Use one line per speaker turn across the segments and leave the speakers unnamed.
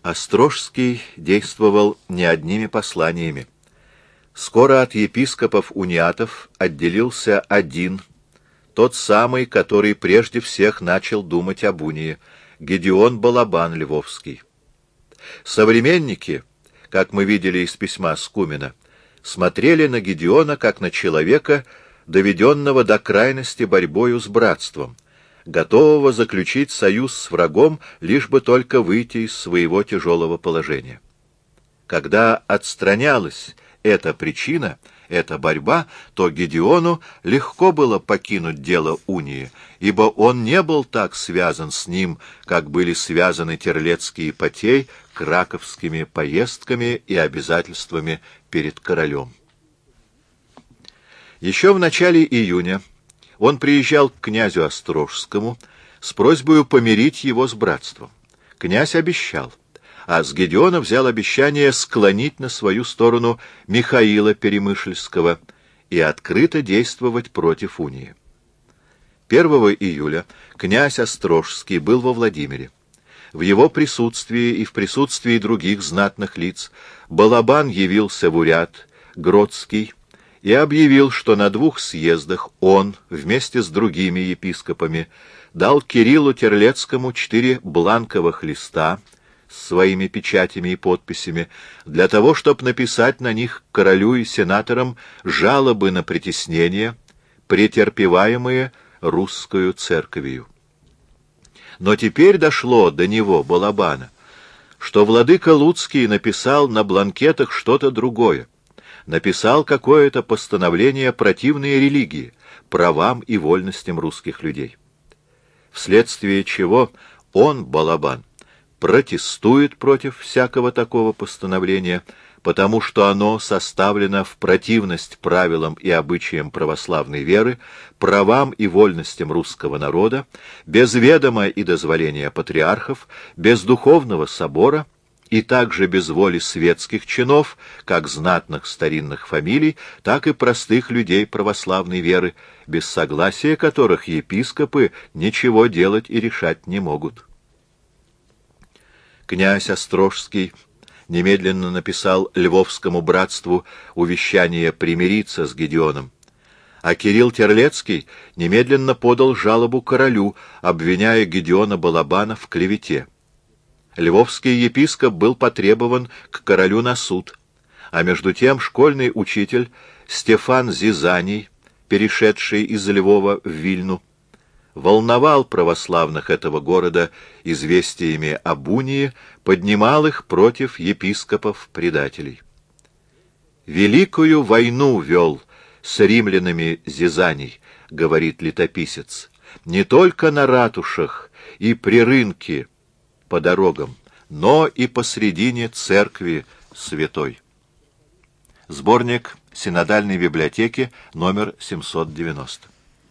Острожский действовал не одними посланиями. Скоро от епископов-униатов отделился один, тот самый, который прежде всех начал думать об унии, Гедеон Балабан Львовский. Современники, как мы видели из письма Скумена, смотрели на Гедеона как на человека, доведенного до крайности борьбою с братством, готового заключить союз с врагом, лишь бы только выйти из своего тяжелого положения. Когда отстранялась эта причина, эта борьба, то Гедеону легко было покинуть дело унии, ибо он не был так связан с ним, как были связаны Терлецкий и Потей краковскими поездками и обязательствами перед королем. Еще в начале июня он приезжал к князю Острожскому с просьбой помирить его с братством. Князь обещал, а с Гедеона взял обещание склонить на свою сторону Михаила Перемышльского и открыто действовать против унии. 1 июля князь Острожский был во Владимире. В его присутствии и в присутствии других знатных лиц Балабан явился в уряд Гродский и объявил, что на 2 съездах он, вместе с другими епископами, дал Кириллу Терлецкому 4 бланковых листа с своими печатями и подписями, для того, чтобы написать на них королю и сенаторам жалобы на притеснение, претерпеваемые русскою церковью. Но теперь дошло до него, Балабана, что владыка Луцкий написал на бланкетах что-то другое, написал какое-то постановление противное религии, правам и вольностям русских людей. Вследствие чего он, Балабан, протестует против всякого такого постановления, потому что оно составлено в противность правилам и обычаям православной веры, правам и вольностям русского народа, без ведома и дозволения патриархов, без духовного собора и также без воли светских чинов, как знатных старинных фамилий, так и простых людей православной веры, без согласия которых епископы ничего делать и решать не могут. Князь Острожский немедленно написал Львовскому братству увещание примириться с Гедеоном, а Кирилл Терлецкий немедленно подал жалобу королю, обвиняя Гедеона Балабана в клевете. Львовский епископ был потребован к королю на суд, а между тем школьный учитель Стефан Зизаний, перешедший из Львова в Вильну, волновал православных этого города известиями об унии, поднимал их против епископов-предателей. «Великую войну вел с римлянами Зизаний», — говорит летописец, «не только на ратушах и при рынке по дорогам, но и посредине церкви святой». Сборник Синодальной библиотеки, номер 790.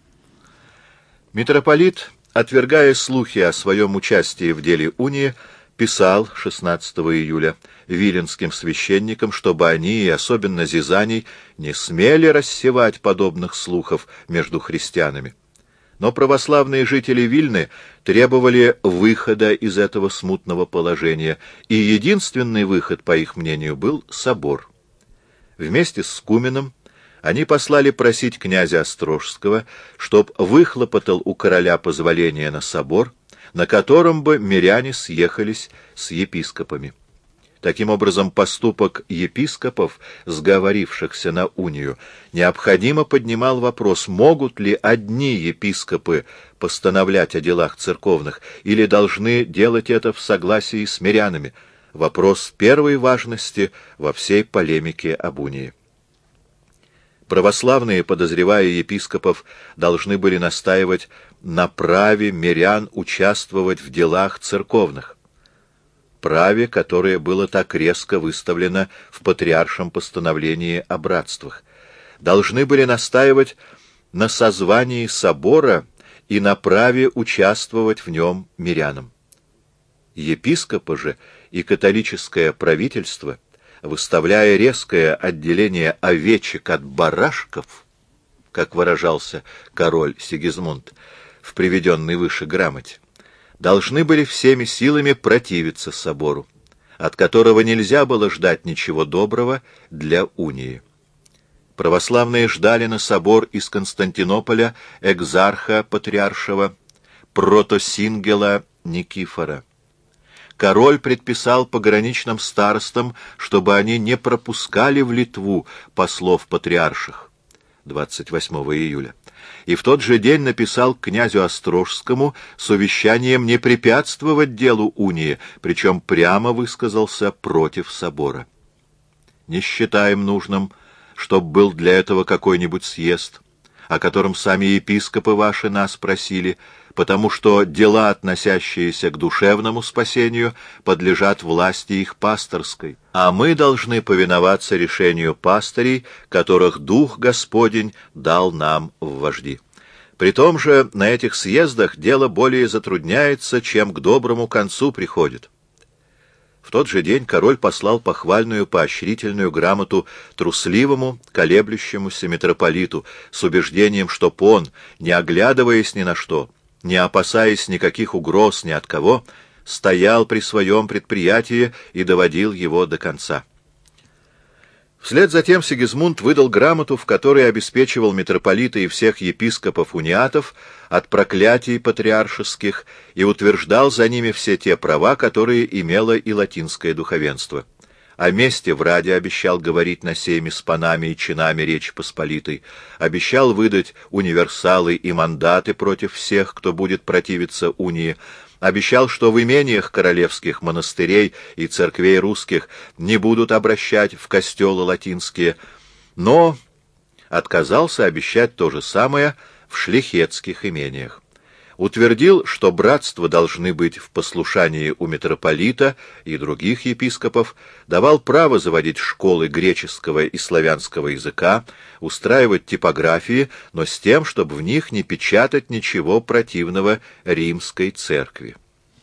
Митрополит, отвергая слухи о своем участии в деле унии, писал 16 июля виленским священникам, чтобы они, и особенно Зизаний, не смели рассевать подобных слухов между христианами. Но православные жители Вильны требовали выхода из этого смутного положения, и единственный выход, по их мнению, был собор. Вместе с Скуменом они послали просить князя Острожского, чтоб выхлопотал у короля позволение на собор, на котором бы миряне съехались с епископами. Таким образом, поступок епископов, сговорившихся на унию, необходимо поднимал вопрос, могут ли одни епископы постановлять о делах церковных или должны делать это в согласии с мирянами. Вопрос первой важности во всей полемике об унии. Православные, подозревая епископов, должны были настаивать на праве мирян участвовать в делах церковных, праве, которое было так резко выставлено в патриаршем постановлении о братствах. Должны были настаивать на созвании собора и на праве участвовать в нем мирянам. Епископы же и католическое правительство, выставляя резкое отделение овечек от барашков, как выражался король Сигизмунд в приведенной выше грамоте, должны были всеми силами противиться собору, от которого нельзя было ждать ничего доброго для унии. Православные ждали на собор из Константинополя экзарха патриаршего протосингела Никифора. Король предписал пограничным старостам, чтобы они не пропускали в Литву послов патриарших 28 июля. И в тот же день написал князю Острожскому с увещанием не препятствовать делу унии, причем прямо высказался против собора. «Не считаем нужным, чтоб был для этого какой-нибудь съезд, о котором сами епископы ваши нас просили, потому что дела, относящиеся к душевному спасению, подлежат власти их пасторской, а мы должны повиноваться решению пастырей, которых Дух Господень дал нам в вожди. При том же на этих съездах дело более затрудняется, чем к доброму концу приходит». В тот же день король послал похвальную поощрительную грамоту трусливому, колеблющемуся митрополиту с убеждением, чтоб он, не оглядываясь ни на что, не опасаясь никаких угроз ни от кого, стоял при своем предприятии и доводил его до конца. Вслед за тем Сигизмунд выдал грамоту, в которой обеспечивал митрополита и всех епископов-униатов от проклятий патриаршеских и утверждал за ними все те права, которые имело и латинское духовенство. О месте в Раде обещал говорить на сейме с панами и чинами Речи Посполитой, обещал выдать универсалы и мандаты против всех, кто будет противиться унии, обещал, что в имениях королевских монастырей и церквей русских не будут обращать в костелы латинские, но отказался обещать то же самое в шляхетских имениях. Утвердил, что братства должны быть в послушании у митрополита и других епископов, давал право заводить школы греческого и славянского языка, устраивать типографии, но с тем, чтобы в них не печатать ничего противного римской церкви.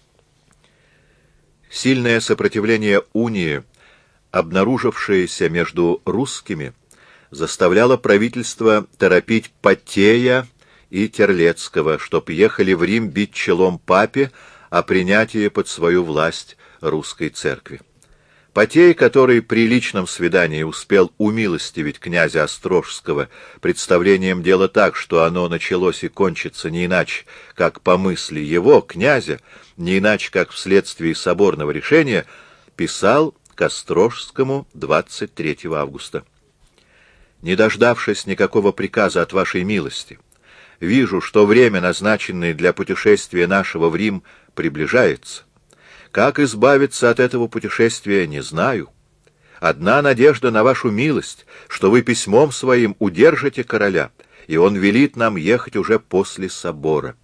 Сильное сопротивление унии, обнаружившееся между русскими, заставляло правительство торопить Потея и Терлецкого, чтоб ехали в Рим бить челом папе о принятии под свою власть русской церкви. Потей, который при личном свидании успел умилостивить князя Острожского представлением дела так, что оно началось и кончится не иначе, как по мысли его, князя, не иначе, как вследствие соборного решения, писал к Острожскому 23 августа. «Не дождавшись никакого приказа от вашей милости, вижу, что время, назначенное для путешествия нашего в Рим, приближается. Как избавиться от этого путешествия, не знаю. Одна надежда на вашу милость, что вы письмом своим удержите короля, и он велит нам ехать уже после собора.